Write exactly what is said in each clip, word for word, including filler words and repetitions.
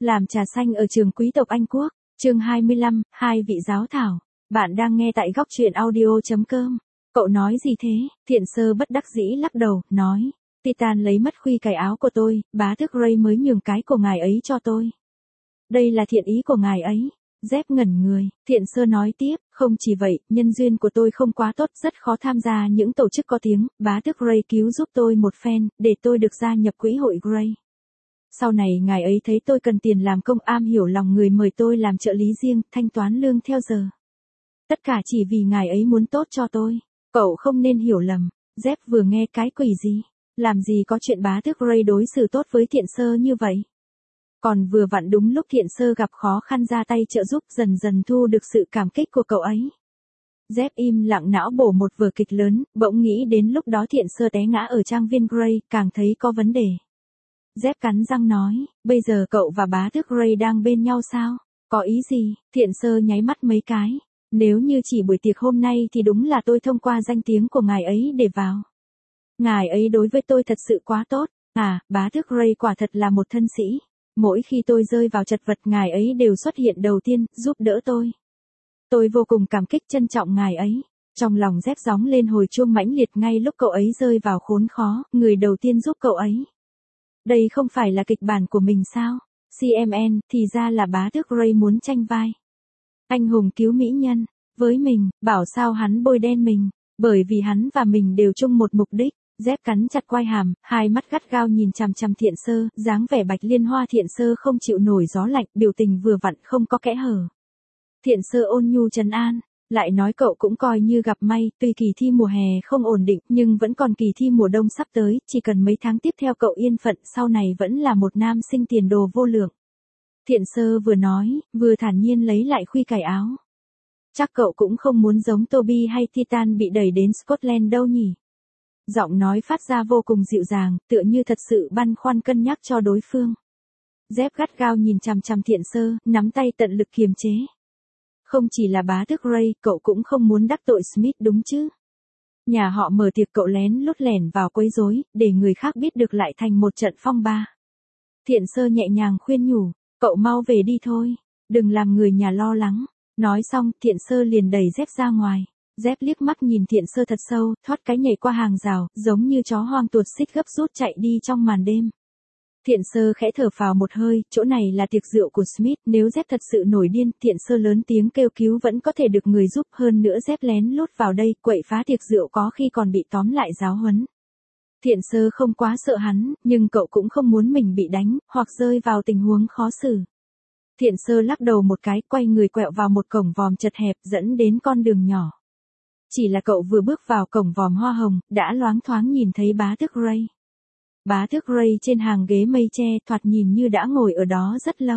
Làm trà xanh ở trường quý tộc Anh Quốc, chương hai mươi lăm, hai vị giáo thảo. Bạn đang nghe tại góc truyện audio chấm com. Cậu nói gì thế? Thiện Sơ bất đắc dĩ lắc đầu, nói. Titan lấy mất khuy cài áo của tôi, bá tước Ray mới nhường cái của ngài ấy cho tôi. Đây là thiện ý của ngài ấy. Dép ngẩn người, Thiện Sơ nói tiếp, không chỉ vậy, nhân duyên của tôi không quá tốt, rất khó tham gia những tổ chức có tiếng, bá tước Ray cứu giúp tôi một phen, để tôi được gia nhập quỹ hội Gray. Sau này ngài ấy thấy tôi cần tiền làm công, am hiểu lòng người, mời tôi làm trợ lý riêng, thanh toán lương theo giờ. Tất cả chỉ vì ngài ấy muốn tốt cho tôi. Cậu không nên hiểu lầm. Dép vừa nghe cái quỷ gì? Làm gì có chuyện bá tước Ray đối xử tốt với Thiện Sơ như vậy? Còn vừa vặn đúng lúc Thiện Sơ gặp khó khăn ra tay trợ giúp, dần dần thu được sự cảm kích của cậu ấy. Dép im lặng não bổ một vở kịch lớn, bỗng nghĩ đến lúc đó Thiện Sơ té ngã ở trang viên Gray, càng thấy có vấn đề. Dép cắn răng nói, bây giờ cậu và bá tước Ray đang bên nhau sao? Có ý gì? Thiện Sơ nháy mắt mấy cái. Nếu như chỉ buổi tiệc hôm nay thì đúng là tôi thông qua danh tiếng của ngài ấy để vào. Ngài ấy đối với tôi thật sự quá tốt. À, bá tước Ray quả thật là một thân sĩ. Mỗi khi tôi rơi vào chật vật, ngài ấy đều xuất hiện đầu tiên, giúp đỡ tôi. Tôi vô cùng cảm kích, trân trọng ngài ấy. Trong lòng Dép gióng lên hồi chuông mãnh liệt, ngay lúc cậu ấy rơi vào khốn khó, người đầu tiên giúp cậu ấy. Đây không phải là kịch bản của mình sao? xê em en, thì ra là bá tước Ray muốn tranh vai anh hùng cứu mỹ nhân với mình, bảo sao hắn bôi đen mình, bởi vì hắn và mình đều chung một mục đích. Dép cắn chặt quai hàm, hai mắt gắt gao nhìn chằm chằm Thiện Sơ, dáng vẻ bạch liên hoa. Thiện Sơ không chịu nổi gió lạnh, biểu tình vừa vặn không có kẽ hở. Thiện Sơ ôn nhu trấn an, lại nói cậu cũng coi như gặp may, tuy kỳ thi mùa hè không ổn định, nhưng vẫn còn kỳ thi mùa đông sắp tới, chỉ cần mấy tháng tiếp theo cậu yên phận, sau này vẫn là một nam sinh tiền đồ vô lượng. Thiện Sơ vừa nói, vừa thản nhiên lấy lại khuy cài áo. Chắc cậu cũng không muốn giống Toby hay Titan bị đẩy đến Scotland đâu nhỉ? Giọng nói phát ra vô cùng dịu dàng, tựa như thật sự băn khoăn cân nhắc cho đối phương. Dép gắt gao nhìn chằm chằm Thiện Sơ, nắm tay tận lực kiềm chế. Không chỉ là bá tước Ray, cậu cũng không muốn đắc tội Smith đúng chứ? Nhà họ mở tiệc, cậu lén lút lẻn vào quấy rối, để người khác biết được lại thành một trận phong ba. Thiện Sơ nhẹ nhàng khuyên nhủ, cậu mau về đi thôi, đừng làm người nhà lo lắng. Nói xong, Thiện Sơ liền đẩy Dép ra ngoài. Dép liếc mắt nhìn Thiện Sơ thật sâu, thoát cái nhảy qua hàng rào, giống như chó hoang tuột xích gấp rút chạy đi trong màn đêm. Thiện Sơ khẽ thở phào một hơi, chỗ này là tiệc rượu của Smith, nếu Dép thật sự nổi điên, Thiện Sơ lớn tiếng kêu cứu vẫn có thể được người giúp, hơn nữa Dép lén lút vào đây, quậy phá tiệc rượu có khi còn bị tóm lại giáo huấn. Thiện Sơ không quá sợ hắn, nhưng cậu cũng không muốn mình bị đánh, hoặc rơi vào tình huống khó xử. Thiện Sơ lắc đầu một cái, quay người quẹo vào một cổng vòm chật hẹp dẫn đến con đường nhỏ. Chỉ là cậu vừa bước vào cổng vòm hoa hồng, đã loáng thoáng nhìn thấy bá tước Ray. Bá tước Ray trên hàng ghế mây tre, thoạt nhìn như đã ngồi ở đó rất lâu.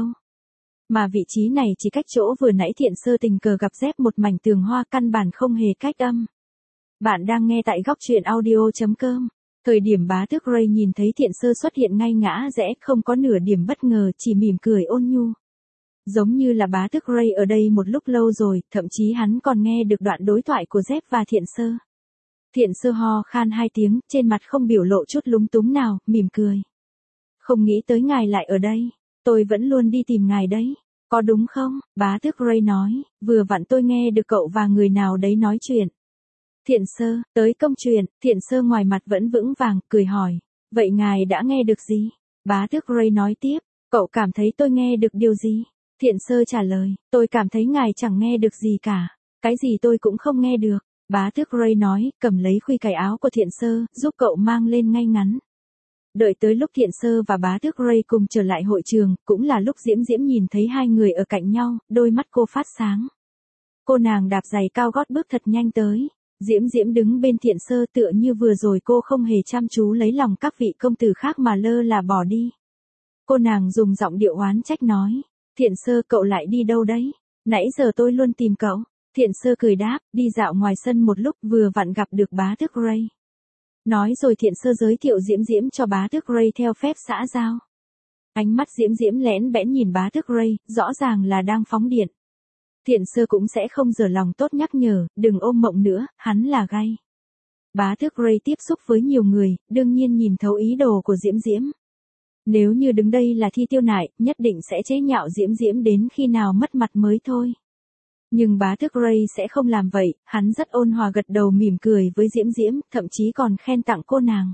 Mà vị trí này chỉ cách chỗ vừa nãy Thiện Sơ tình cờ gặp Dép một mảnh tường hoa, căn bản không hề cách âm. Bạn đang nghe tại góc truyện audio chấm com. Thời điểm bá tước Ray nhìn thấy Thiện Sơ xuất hiện ngay ngã rẽ, không có nửa điểm bất ngờ, chỉ mỉm cười ôn nhu. Giống như là bá tước Ray ở đây một lúc lâu rồi, thậm chí hắn còn nghe được đoạn đối thoại của Dép và Thiện Sơ. Thiện Sơ ho khan hai tiếng, trên mặt không biểu lộ chút lúng túng nào, mỉm cười. Không nghĩ tới ngài lại ở đây, tôi vẫn luôn đi tìm ngài đấy, có đúng không? Bá tước Ray nói, vừa vặn tôi nghe được cậu và người nào đấy nói chuyện. Thiện Sơ, tới công chuyện. Thiện Sơ ngoài mặt vẫn vững vàng, cười hỏi, vậy ngài đã nghe được gì? Bá tước Ray nói tiếp, cậu cảm thấy tôi nghe được điều gì? Thiện Sơ trả lời, tôi cảm thấy ngài chẳng nghe được gì cả, cái gì tôi cũng không nghe được. Bá tước Ray nói, cầm lấy khuy cài áo của Thiện Sơ, giúp cậu mang lên ngay ngắn. Đợi tới lúc Thiện Sơ và bá tước Ray cùng trở lại hội trường, cũng là lúc Diễm Diễm nhìn thấy hai người ở cạnh nhau, đôi mắt cô phát sáng. Cô nàng đạp giày cao gót bước thật nhanh tới. Diễm Diễm đứng bên Thiện Sơ, tựa như vừa rồi cô không hề chăm chú lấy lòng các vị công tử khác mà lơ là bỏ đi. Cô nàng dùng giọng điệu oán trách nói, Thiện Sơ, cậu lại đi đâu đấy? Nãy giờ tôi luôn tìm cậu. Thiện Sơ cười đáp, đi dạo ngoài sân một lúc, vừa vặn gặp được bá tước Ray. Nói rồi Thiện Sơ giới thiệu Diễm Diễm cho bá tước Ray theo phép xã giao. Ánh mắt Diễm Diễm lén bẽn nhìn bá tước Ray, rõ ràng là đang phóng điện. Thiện Sơ cũng sẽ không dở lòng tốt nhắc nhở, đừng ôm mộng nữa, hắn là gay. Bá tước Ray tiếp xúc với nhiều người, đương nhiên nhìn thấu ý đồ của Diễm Diễm. Nếu như đứng đây là Thi Tiêu Nại, nhất định sẽ chế nhạo Diễm Diễm đến khi nào mất mặt mới thôi. Nhưng bá tước Ray sẽ không làm vậy, hắn rất ôn hòa gật đầu mỉm cười với Diễm Diễm, thậm chí còn khen tặng cô nàng.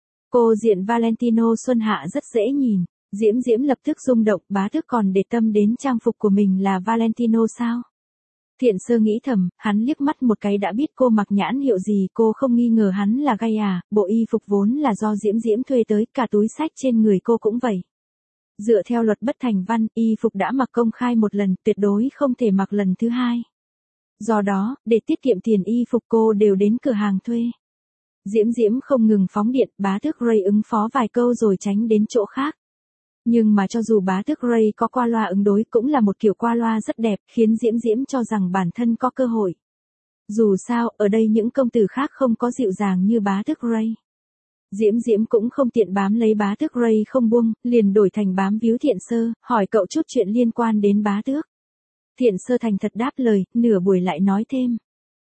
Cô diện Valentino Xuân Hạ rất dễ nhìn. Diễm Diễm lập tức rung động, bá tước còn để tâm đến trang phục của mình là Valentino sao? Thiện Sơ nghĩ thầm, hắn liếc mắt một cái đã biết cô mặc nhãn hiệu gì, cô không nghi ngờ hắn là gay à, bộ y phục vốn là do Diễm Diễm thuê tới, cả túi xách trên người cô cũng vậy. Dựa theo luật bất thành văn, y phục đã mặc công khai một lần, tuyệt đối không thể mặc lần thứ hai. Do đó, để tiết kiệm tiền y phục cô đều đến cửa hàng thuê. Diễm Diễm không ngừng phóng điện, bá tước Ray ứng phó vài câu rồi tránh đến chỗ khác. Nhưng mà cho dù bá tước Ray có qua loa ứng đối cũng là một kiểu qua loa rất đẹp, khiến Diễm Diễm cho rằng bản thân có cơ hội. Dù sao, ở đây những công tử khác không có dịu dàng như bá tước Ray. Diễm Diễm cũng không tiện bám lấy bá tước Ray không buông, liền đổi thành bám víu Thiện Sơ, hỏi cậu chút chuyện liên quan đến bá tước. Thiện Sơ thành thật đáp lời, nửa buổi lại nói thêm.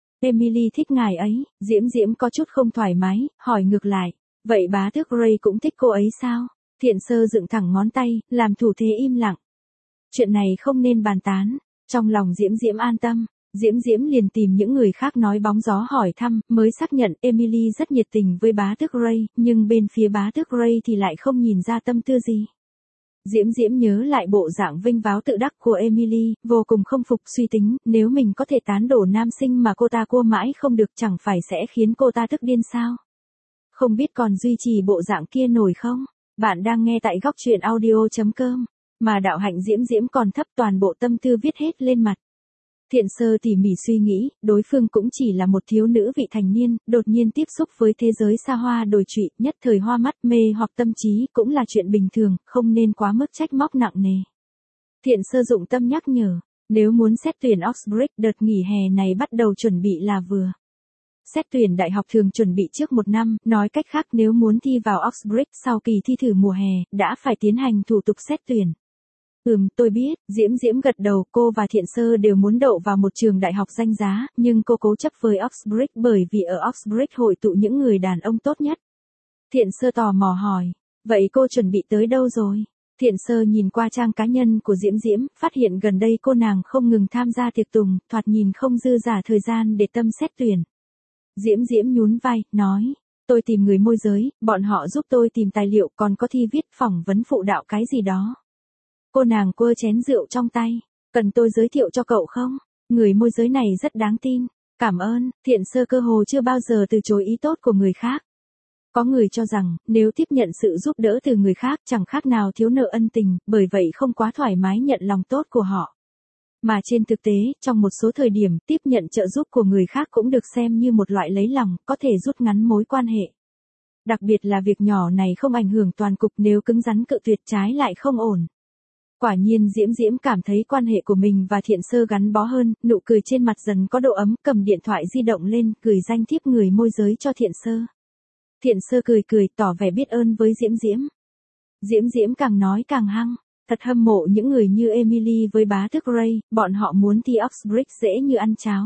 Emily thích ngài ấy, Diễm Diễm có chút không thoải mái, hỏi ngược lại, vậy bá tước Ray cũng thích cô ấy sao? Thiện Sơ dựng thẳng ngón tay, làm thủ thế im lặng. Chuyện này không nên bàn tán. Trong lòng Diễm Diễm an tâm, Diễm Diễm liền tìm những người khác nói bóng gió hỏi thăm, mới xác nhận Emily rất nhiệt tình với bá tước Ray, nhưng bên phía bá tước Ray thì lại không nhìn ra tâm tư gì. Diễm Diễm nhớ lại bộ dạng vinh váo tự đắc của Emily, vô cùng không phục, suy tính, nếu mình có thể tán đổ nam sinh mà cô ta cua mãi không được chẳng phải sẽ khiến cô ta tức điên sao? Không biết còn duy trì bộ dạng kia nổi không? Bạn đang nghe tại góc truyện audio chấm com, mà đạo hạnh Diễm Diễm còn thấp, toàn bộ tâm tư viết hết lên mặt. Thiện Sơ tỉ mỉ suy nghĩ, đối phương cũng chỉ là một thiếu nữ vị thành niên, đột nhiên tiếp xúc với thế giới xa hoa đồi trụy, nhất thời hoa mắt mê hoặc tâm trí cũng là chuyện bình thường, không nên quá mức trách móc nặng nề. Thiện Sơ dụng tâm nhắc nhở, nếu muốn xét tuyển Oxbridge đợt nghỉ hè này bắt đầu chuẩn bị là vừa. Xét tuyển đại học thường chuẩn bị trước một năm, nói cách khác nếu muốn thi vào Oxbridge sau kỳ thi thử mùa hè, đã phải tiến hành thủ tục xét tuyển. Ừm, tôi biết, Diễm Diễm gật đầu, cô và Thiện Sơ đều muốn đậu vào một trường đại học danh giá, nhưng cô cố chấp với Oxbridge bởi vì ở Oxbridge hội tụ những người đàn ông tốt nhất. Thiện Sơ tò mò hỏi, vậy cô chuẩn bị tới đâu rồi? Thiện Sơ nhìn qua trang cá nhân của Diễm Diễm, phát hiện gần đây cô nàng không ngừng tham gia tiệc tùng, thoạt nhìn không dư giả thời gian để tâm xét tuyển. Diễm Diễm nhún vai, nói, tôi tìm người môi giới, bọn họ giúp tôi tìm tài liệu, còn có thi viết, phỏng vấn phụ đạo cái gì đó. Cô nàng quơ chén rượu trong tay, cần tôi giới thiệu cho cậu không? Người môi giới này rất đáng tin. Cảm ơn. Thiện Sơ cơ hồ chưa bao giờ từ chối ý tốt của người khác. Có người cho rằng, nếu tiếp nhận sự giúp đỡ từ người khác chẳng khác nào thiếu nợ ân tình, bởi vậy không quá thoải mái nhận lòng tốt của họ. Mà trên thực tế, trong một số thời điểm, tiếp nhận trợ giúp của người khác cũng được xem như một loại lấy lòng, có thể rút ngắn mối quan hệ. Đặc biệt là việc nhỏ này không ảnh hưởng toàn cục, nếu cứng rắn cự tuyệt trái lại không ổn. Quả nhiên Diễm Diễm cảm thấy quan hệ của mình và Thiện Sơ gắn bó hơn, nụ cười trên mặt dần có độ ấm, cầm điện thoại di động lên, gửi danh thiếp người môi giới cho Thiện Sơ. Thiện Sơ cười cười, tỏ vẻ biết ơn với Diễm Diễm. Diễm Diễm càng nói càng hăng, thật hâm mộ những người như Emily với bá tước Ray, bọn họ muốn thi Oxbridge dễ như ăn cháo.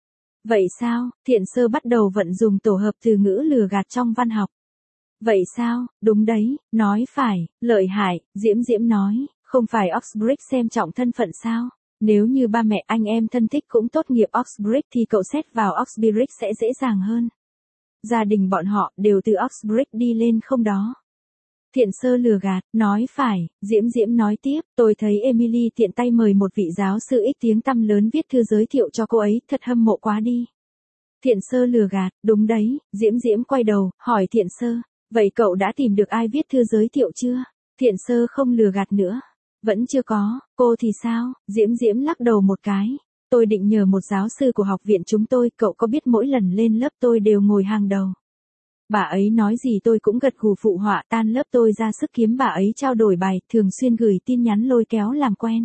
Vậy sao? Thiện Sơ bắt đầu vận dùng tổ hợp từ ngữ lừa gạt trong văn học. Vậy sao? Đúng đấy, nói phải, lợi hại, Diễm Diễm nói. Không phải Oxbridge xem trọng thân phận sao? Nếu như ba mẹ anh em thân thích cũng tốt nghiệp Oxbridge thì cậu xét vào Oxbridge sẽ dễ dàng hơn. Gia đình bọn họ đều từ Oxbridge đi lên không đó. Thiện Sơ lừa gạt, nói phải, Diễm Diễm nói tiếp, tôi thấy Emily tiện tay mời một vị giáo sư ít tiếng tăm lớn viết thư giới thiệu cho cô ấy, thật hâm mộ quá đi. Thiện Sơ lừa gạt, đúng đấy, Diễm Diễm quay đầu, hỏi Thiện Sơ, vậy cậu đã tìm được ai viết thư giới thiệu chưa? Thiện Sơ không lừa gạt nữa. Vẫn chưa có, cô thì sao? Diễm Diễm lắc đầu một cái. Tôi định nhờ một giáo sư của học viện chúng tôi, cậu có biết mỗi lần lên lớp tôi đều ngồi hàng đầu. Bà ấy nói gì tôi cũng gật gù phụ họa, tan lớp tôi ra sức kiếm bà ấy trao đổi bài, thường xuyên gửi tin nhắn lôi kéo làm quen.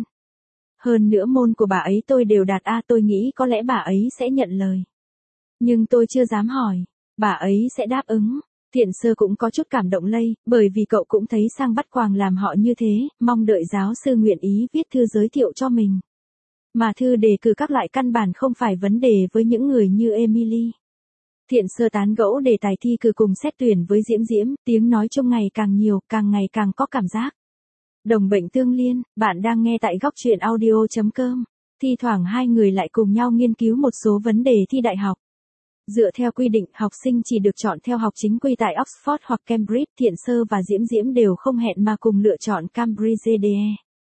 Hơn nữa môn của bà ấy tôi đều đạt A, tôi nghĩ có lẽ bà ấy sẽ nhận lời. Nhưng tôi chưa dám hỏi, bà ấy sẽ đáp ứng. Thiện Sơ cũng có chút cảm động lây, bởi vì cậu cũng thấy sang bắt quàng làm họ như thế, mong đợi giáo sư nguyện ý viết thư giới thiệu cho mình. Mà thư đề cử các loại căn bản không phải vấn đề với những người như Emily. Thiện Sơ tán gẫu đề tài thi cử cùng xét tuyển với Diễm Diễm, tiếng nói chung ngày càng nhiều, càng ngày càng có cảm giác. Đồng bệnh tương liên, bạn đang nghe tại góc truyện audio chấm com. Thi thoảng hai người lại cùng nhau nghiên cứu một số vấn đề thi đại học. Dựa theo quy định, học sinh chỉ được chọn theo học chính quy tại Oxford hoặc Cambridge, Thiện Sơ và Diễm Diễm đều không hẹn mà cùng lựa chọn Cambridge đê e.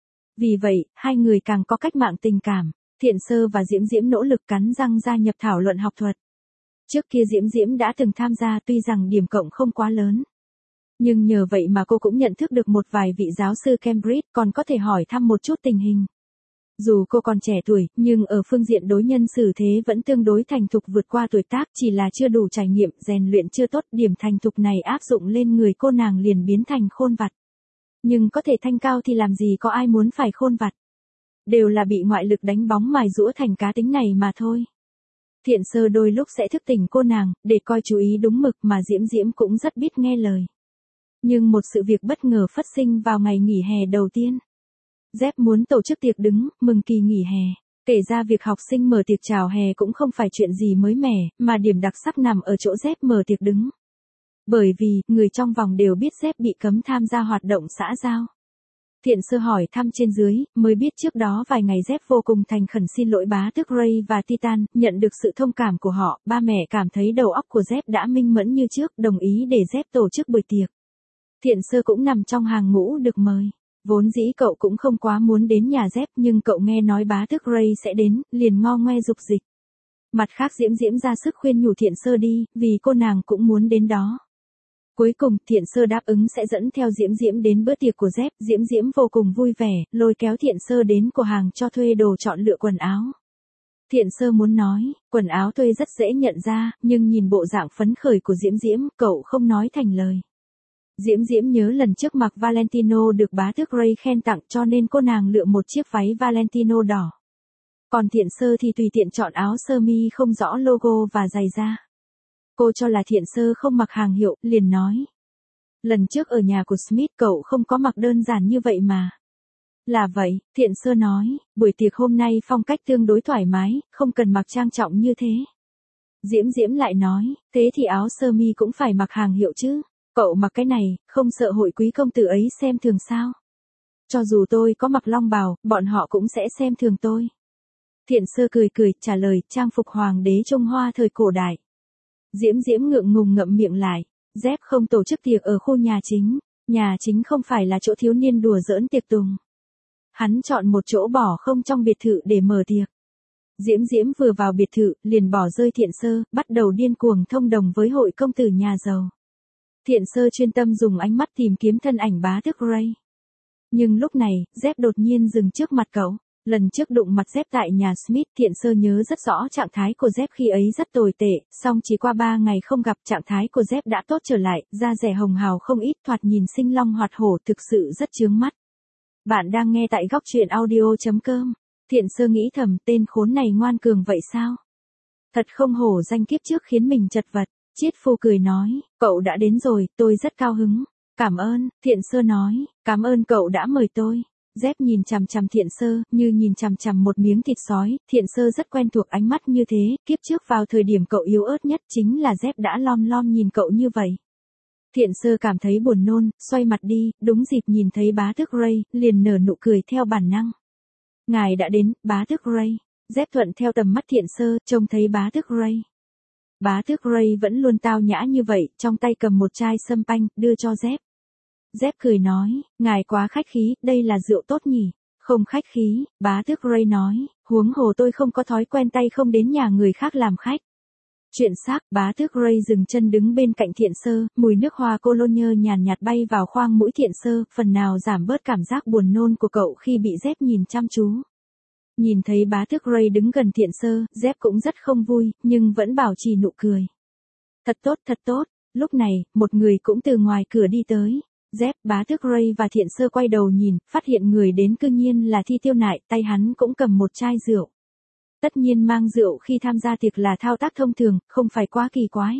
Vì vậy, hai người càng có cách mạng tình cảm. Thiện Sơ và Diễm Diễm nỗ lực cắn răng gia nhập thảo luận học thuật. Trước kia Diễm Diễm đã từng tham gia, tuy rằng điểm cộng không quá lớn. Nhưng nhờ vậy mà cô cũng nhận thức được một vài vị giáo sư Cambridge, còn có thể hỏi thăm một chút tình hình. Dù cô còn trẻ tuổi, nhưng ở phương diện đối nhân xử thế vẫn tương đối thành thục vượt qua tuổi tác, chỉ là chưa đủ trải nghiệm, rèn luyện chưa tốt, điểm thành thục này áp dụng lên người cô nàng liền biến thành khôn vặt. Nhưng có thể thanh cao thì làm gì có ai muốn phải khôn vặt. Đều là bị ngoại lực đánh bóng mài giũa thành cá tính này mà thôi. Thiện Sơ đôi lúc sẽ thức tỉnh cô nàng, để coi chú ý đúng mực mà Diễm Diễm cũng rất biết nghe lời. Nhưng một sự việc bất ngờ phát sinh vào ngày nghỉ hè đầu tiên. Dép muốn tổ chức tiệc đứng, mừng kỳ nghỉ hè. Kể ra việc học sinh mở tiệc chào hè cũng không phải chuyện gì mới mẻ, mà điểm đặc sắc nằm ở chỗ Dép mở tiệc đứng. Bởi vì, người trong vòng đều biết Dép bị cấm tham gia hoạt động xã giao. Thiện Sơ hỏi thăm trên dưới, mới biết trước đó vài ngày Dép vô cùng thành khẩn xin lỗi bá tước Ray và Titan, nhận được sự thông cảm của họ, ba mẹ cảm thấy đầu óc của Dép đã minh mẫn như trước, đồng ý để Dép tổ chức buổi tiệc. Thiện Sơ cũng nằm trong hàng ngũ được mời. Vốn dĩ cậu cũng không quá muốn đến nhà Dép, nhưng cậu nghe nói bá tước Ray sẽ đến, liền ngo ngoe dục dịch. Mặt khác Diễm Diễm ra sức khuyên nhủ Thiện Sơ đi, vì cô nàng cũng muốn đến đó. Cuối cùng, Thiện Sơ đáp ứng sẽ dẫn theo Diễm Diễm đến bữa tiệc của Dép, Diễm Diễm vô cùng vui vẻ, lôi kéo Thiện Sơ đến cửa hàng cho thuê đồ chọn lựa quần áo. Thiện Sơ muốn nói, quần áo thuê rất dễ nhận ra, nhưng nhìn bộ dạng phấn khởi của Diễm Diễm, cậu không nói thành lời. Diễm Diễm nhớ lần trước mặc Valentino được bá tước Ray khen tặng, cho nên cô nàng lựa một chiếc váy Valentino đỏ. Còn Thiện Sơ thì tùy tiện chọn áo sơ mi không rõ logo và giày da. Cô cho là Thiện Sơ không mặc hàng hiệu, liền nói. Lần trước ở nhà của Smith cậu không có mặc đơn giản như vậy mà. Là vậy, Thiện Sơ nói, buổi tiệc hôm nay phong cách tương đối thoải mái, không cần mặc trang trọng như thế. Diễm Diễm lại nói, thế thì áo sơ mi cũng phải mặc hàng hiệu chứ. Cậu mặc cái này, không sợ hội quý công tử ấy xem thường sao? Cho dù tôi có mặc long bào, bọn họ cũng sẽ xem thường tôi. Thiện Sơ cười cười, trả lời, trang phục hoàng đế Trung Hoa thời cổ đại. Diễm Diễm ngượng ngùng ngậm miệng lại, Dép không tổ chức tiệc ở khu nhà chính, nhà chính không phải là chỗ thiếu niên đùa giỡn tiệc tùng. Hắn chọn một chỗ bỏ không trong biệt thự để mở tiệc. Diễm Diễm vừa vào biệt thự, liền bỏ rơi Thiện Sơ, bắt đầu điên cuồng thông đồng với hội công tử nhà giàu. Thiện Sơ chuyên tâm dùng ánh mắt tìm kiếm thân ảnh bá tước Ray. Nhưng lúc này, Dép đột nhiên dừng trước mặt cậu. Lần trước đụng mặt Dép tại nhà Smith, Thiện Sơ nhớ rất rõ trạng thái của Dép khi ấy rất tồi tệ, song chỉ qua ba ngày không gặp trạng thái của Dép đã tốt trở lại, da dẻ hồng hào không ít, thoạt nhìn sinh long hoạt hổ, thực sự rất chướng mắt. Bạn đang nghe tại góc truyện audio chấm com. Thiện Sơ nghĩ thầm, tên khốn này ngoan cường vậy sao? Thật không hổ danh kiếp trước khiến mình chật vật. Chiết Phu cười nói, cậu đã đến rồi, tôi rất cao hứng. Cảm ơn, Thiện Sơ nói, cảm ơn cậu đã mời tôi. Dép nhìn chằm chằm Thiện Sơ, như nhìn chằm chằm một miếng thịt sói, Thiện Sơ rất quen thuộc ánh mắt như thế, kiếp trước vào thời điểm cậu yếu ớt nhất chính là Dép đã lom lom nhìn cậu như vậy. Thiện Sơ cảm thấy buồn nôn, xoay mặt đi, đúng dịp nhìn thấy bá tước Ray, liền nở nụ cười theo bản năng. Ngài đã đến, bá tước Ray. Dép thuận theo tầm mắt Thiện Sơ, trông thấy bá tước Ray. Bá tước Ray vẫn luôn tao nhã như vậy, trong tay cầm một chai sâm panh, đưa cho Dép. Dép cười nói, ngài quá khách khí, đây là rượu tốt nhỉ. Không khách khí, bá tước Ray nói, huống hồ tôi không có thói quen tay không đến nhà người khác làm khách. Chuyện xác, bá tước Ray dừng chân đứng bên cạnh Thiện Sơ, mùi nước hoa cologne nhàn nhạt bay vào khoang mũi Thiện Sơ, phần nào giảm bớt cảm giác buồn nôn của cậu khi bị Dép nhìn chăm chú. Nhìn thấy bá tước Ray đứng gần Thiện Sơ, Dép cũng rất không vui, nhưng vẫn bảo trì nụ cười. Thật tốt, thật tốt. Lúc này, một người cũng từ ngoài cửa đi tới. Dép, bá tước Ray và Thiện Sơ quay đầu nhìn, phát hiện người đến cư nhiên là Thi Tiêu Nại, tay hắn cũng cầm một chai rượu. Tất nhiên mang rượu khi tham gia tiệc là thao tác thông thường, không phải quá kỳ quái.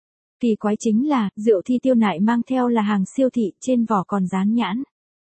Kỳ quái chính là, rượu Thi Tiêu Nại mang theo là hàng siêu thị, trên vỏ còn dán nhãn.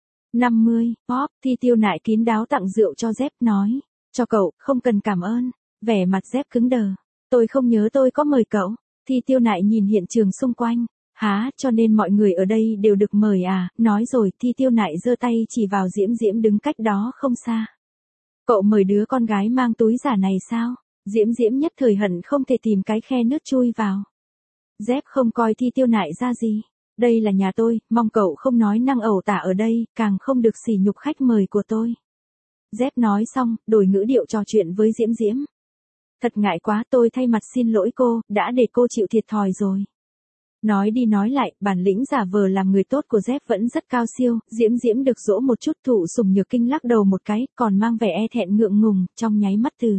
năm mươi, pop, Thi Tiêu Nại kín đáo tặng rượu cho Dép, nói. Cho cậu, không cần cảm ơn. Vẻ mặt Dép cứng đờ. Tôi không nhớ tôi có mời cậu. Thi Tiêu Nại nhìn hiện trường xung quanh. Há, cho nên mọi người ở đây đều được mời à, nói rồi. Thi Tiêu Nại giơ tay chỉ vào Diễm Diễm đứng cách đó không xa. Cậu mời đứa con gái mang túi giả này sao? Diễm Diễm nhất thời hận không thể tìm cái khe nước chui vào. Dép không coi Thi Tiêu Nại ra gì. Đây là nhà tôi, mong cậu không nói năng ẩu tả ở đây, càng không được sỉ nhục khách mời của tôi. Dép nói xong, đổi ngữ điệu trò chuyện với Diễm Diễm. Thật ngại quá, tôi thay mặt xin lỗi cô, đã để cô chịu thiệt thòi rồi. Nói đi nói lại, bản lĩnh giả vờ làm người tốt của Dép vẫn rất cao siêu. Diễm Diễm được dỗ một chút, Thụ Sùng Nhược Kinh lắc đầu một cái, còn mang vẻ e thẹn ngượng ngùng, trong nháy mắt từ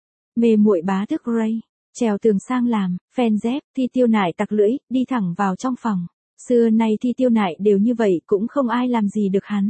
mê muội bá thức Ray, trèo tường sang làm fan Dép. Thi Tiêu Nại tặc lưỡi, đi thẳng vào trong phòng. Xưa nay Thi Tiêu Nại đều như vậy, cũng không ai làm gì được hắn.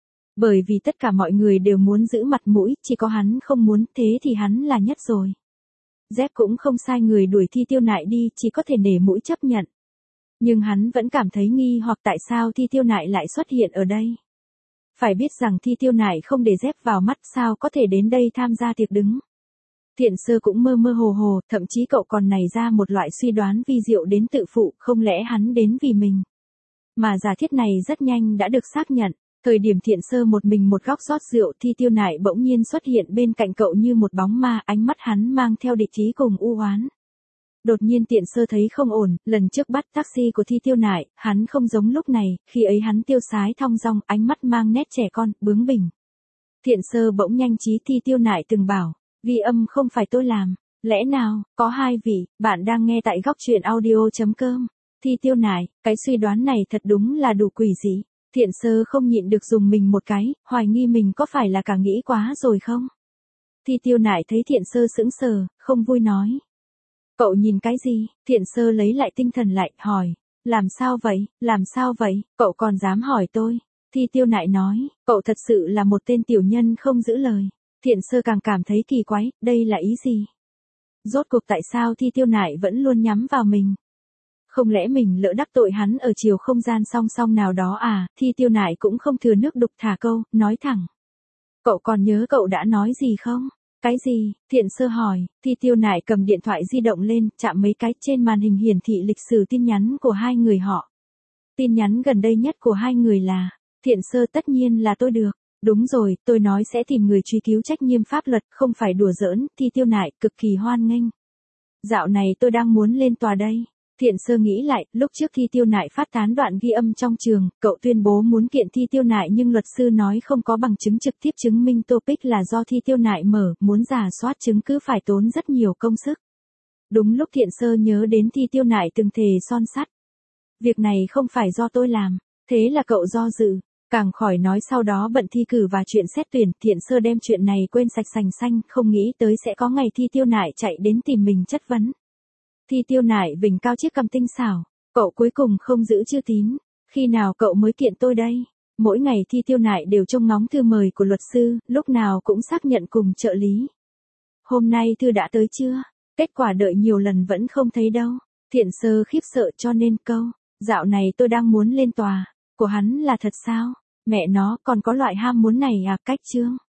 Bởi vì tất cả mọi người đều muốn giữ mặt mũi, chỉ có hắn không muốn, thế thì hắn là nhất rồi. Dép cũng không sai người đuổi Thi Tiêu Nại đi, chỉ có thể nể mũi chấp nhận. Nhưng hắn vẫn cảm thấy nghi hoặc tại sao Thi Tiêu Nại lại xuất hiện ở đây. Phải biết rằng Thi Tiêu Nại không để Dép vào mắt, sao có thể đến đây tham gia tiệc đứng. Thiện Sơ cũng mơ mơ hồ hồ, thậm chí cậu còn nảy ra một loại suy đoán vi diệu đến tự phụ, không lẽ hắn đến vì mình. Mà giả thiết này rất nhanh đã được xác nhận. Thời điểm Thiện Sơ một mình một góc rót rượu, Thi Tiêu Nại bỗng nhiên xuất hiện bên cạnh cậu như một bóng ma, ánh mắt hắn mang theo địch ý cùng u oán. Đột nhiên Thiện Sơ thấy không ổn, lần trước bắt taxi của Thi Tiêu Nại, hắn không giống lúc này, khi ấy hắn tiêu sái thong dong, ánh mắt mang nét trẻ con, bướng bỉnh. Thiện Sơ bỗng nhanh trí. Thi Tiêu Nại từng bảo, ghi âm không phải tôi làm, lẽ nào, có hai vị, bạn đang nghe tại góc truyện audio.com. Thi Tiêu Nại, cái suy đoán này thật đúng là đủ quỷ dị. Thiện Sơ không nhịn được dùng mình một cái, hoài nghi mình có phải là cả nghĩ quá rồi không? Thi Tiêu Nại thấy Thiện Sơ sững sờ, không vui nói. Cậu nhìn cái gì? Thiện Sơ lấy lại tinh thần lại, hỏi. Làm sao vậy, làm sao vậy, cậu còn dám hỏi tôi? Thi Tiêu Nại nói, cậu thật sự là một tên tiểu nhân không giữ lời. Thiện Sơ càng cảm thấy kỳ quái, đây là ý gì? Rốt cuộc tại sao Thi Tiêu Nại vẫn luôn nhắm vào mình? Không lẽ mình lỡ đắc tội hắn ở chiều không gian song song nào đó à? Thi Tiêu Nại cũng không thừa nước đục thả câu, nói thẳng. Cậu còn nhớ cậu đã nói gì không? Cái gì? Thiện Sơ hỏi. Thi Tiêu Nại cầm điện thoại di động lên, chạm mấy cái, trên màn hình hiển thị lịch sử tin nhắn của hai người họ. Tin nhắn gần đây nhất của hai người là, Thiện Sơ tất nhiên là tôi được. Đúng rồi, tôi nói sẽ tìm người truy cứu trách nhiệm pháp luật, không phải đùa giỡn. Thi Tiêu Nại cực kỳ hoan nghênh. Dạo này tôi đang muốn lên tòa đây. Thiện Sơ nghĩ lại, lúc trước Thi Tiêu Nại phát tán đoạn ghi âm trong trường, cậu tuyên bố muốn kiện Thi Tiêu Nại nhưng luật sư nói không có bằng chứng trực tiếp chứng minh topic là do Thi Tiêu Nại mở, muốn rà soát chứng cứ phải tốn rất nhiều công sức. Đúng lúc Thiện Sơ nhớ đến Thi Tiêu Nại từng thề son sắt. Việc này không phải do tôi làm, thế là cậu do dự, càng khỏi nói sau đó bận thi cử và chuyện xét tuyển. Thiện Sơ đem chuyện này quên sạch sành xanh, không nghĩ tới sẽ có ngày Thi Tiêu Nại chạy đến tìm mình chất vấn. Thi Tiêu Nại vểnh cao chiếc cằm tinh xảo, cậu cuối cùng không giữ chữ tín, khi nào cậu mới kiện tôi đây? Mỗi ngày Thi Tiêu Nại đều trông ngóng thư mời của luật sư, lúc nào cũng xác nhận cùng trợ lý. Hôm nay thư đã tới chưa? Kết quả đợi nhiều lần vẫn không thấy đâu. Thiện Sơ khiếp sợ cho nên câu, dạo này tôi đang muốn lên tòa, của hắn là thật sao? Mẹ nó còn có loại ham muốn này à? Cách chương.